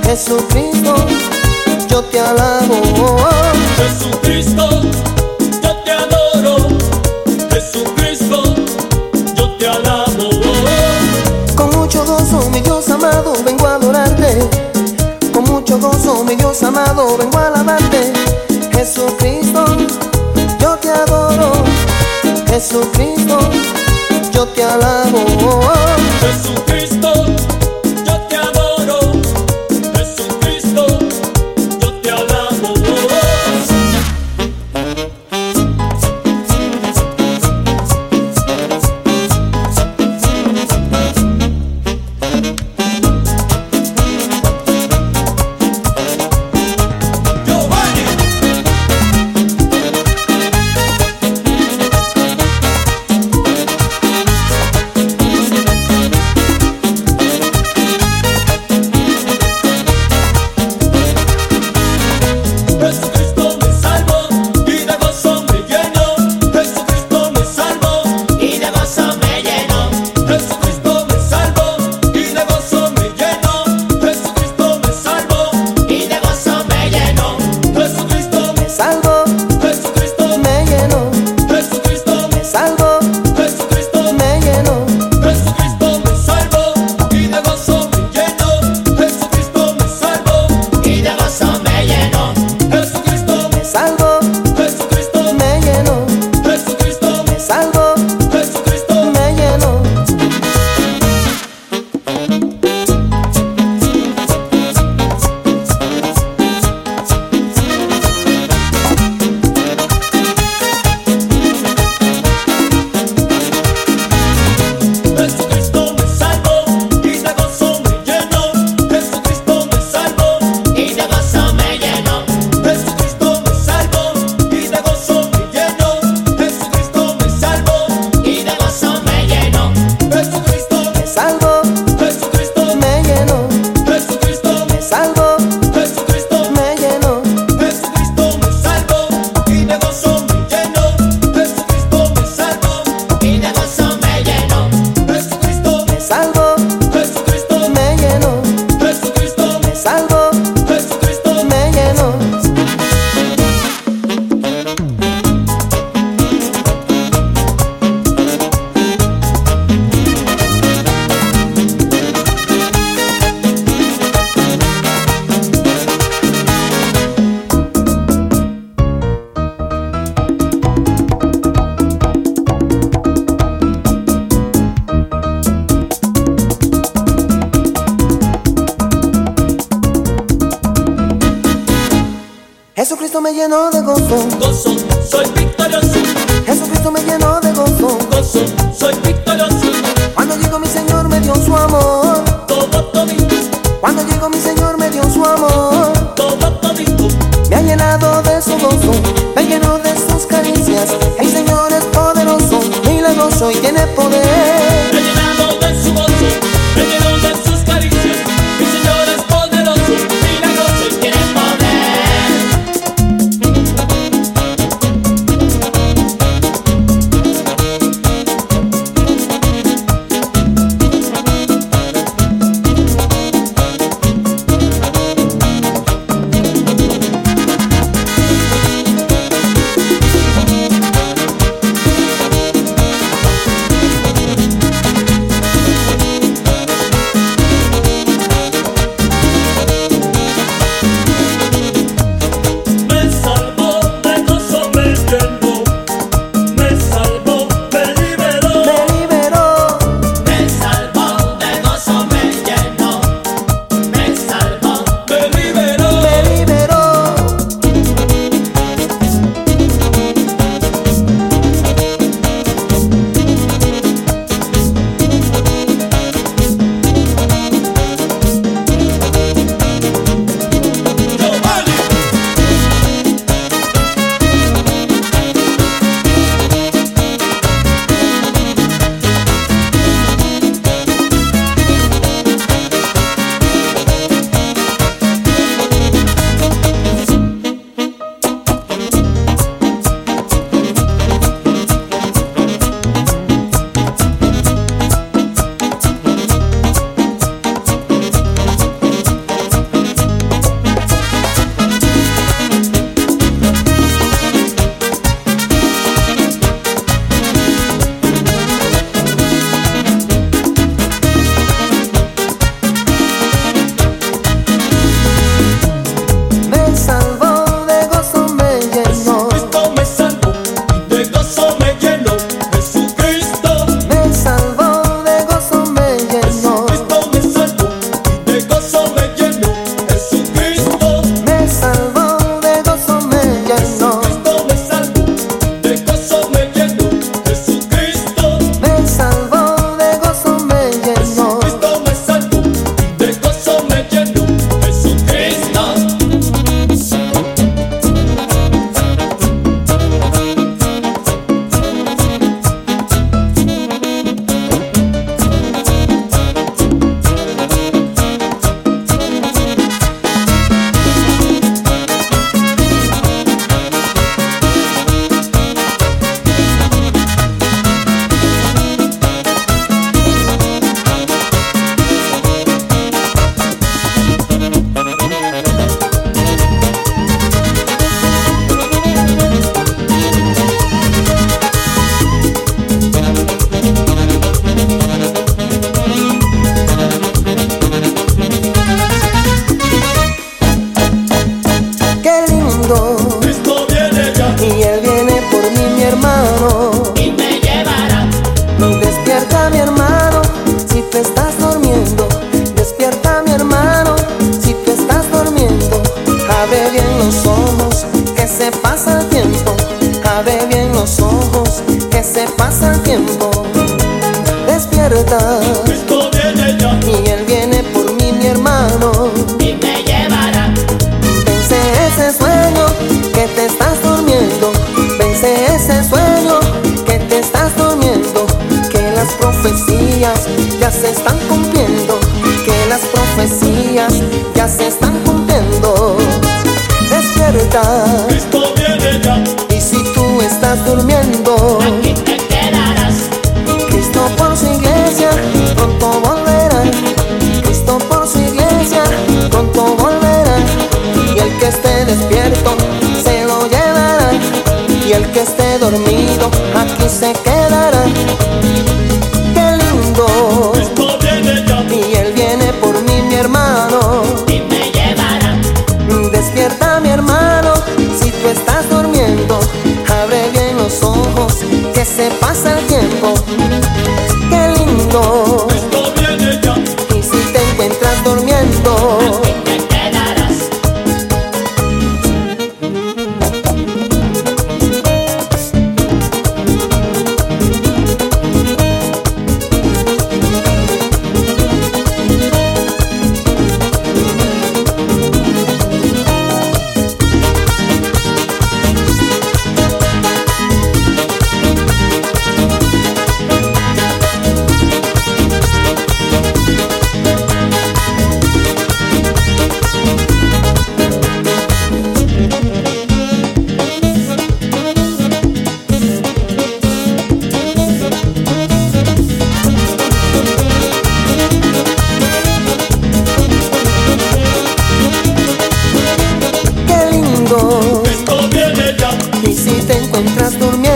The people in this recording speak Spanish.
Jesucristo, yo te alabo. Jesucristo, yo te adoro. Jesucristo, yo te alabo. Con mucho gozo, mi Dios amado, vengo a adorarte. Con mucho gozo, mi Dios amado, vengo a alabarte. Jesucristo, yo te adoro. Jesucristo, yo te alabo. Jesucristo, yo te adoro. Jesucristo, yo te alabo. Jesucristo me llenó de gozo. Gozo, soy victorioso. Jesucristo me llenó de gozo. Gozo, soy victorioso. Cuando llegó mi Señor me dio su amor. Todo todito. Cuando llegó mi Señor me dio su amor. Todo todito. Me ha llenado de su gozo, me llenó de sus caricias. El Señor es poderoso, milagroso y tiene poder. Me he llenado de su gozo, me he llenado de sus caricias. Mi Señor es poderoso, milagroso y tiene poder. se pasa el tiempo, abre bien los ojos, que se pasa el tiempo. Despierta, Cristo viene ya y Él viene por mí, mi hermano. y me llevará. Vence ese sueño que te estás durmiendo, vence ese sueño que te estás durmiendo, que las profecías ya se están cumpliendo, que las profecías ya se están cumpliendo. Despierta, Cristo viene ya, y si tú estás durmiendo, aquí te quedarás. Cristo por su iglesia pronto volverá, Cristo por su iglesia pronto volverá, y el que esté despierto se lo llevará, y el que esté dormido aquí se quedará. Qué lindo, Cristo viene ya y Él viene por mí, mi hermano. y me llevará. Despierta, mi hermano, si tú estás durmiendo, abre bien los ojos, que se pasa el tiempo. Qué lindo, Cristo viene ya, y si te encuentras durmiendo, aquí te quedarás. Cristo viene ya y si te encuentras durmiendo,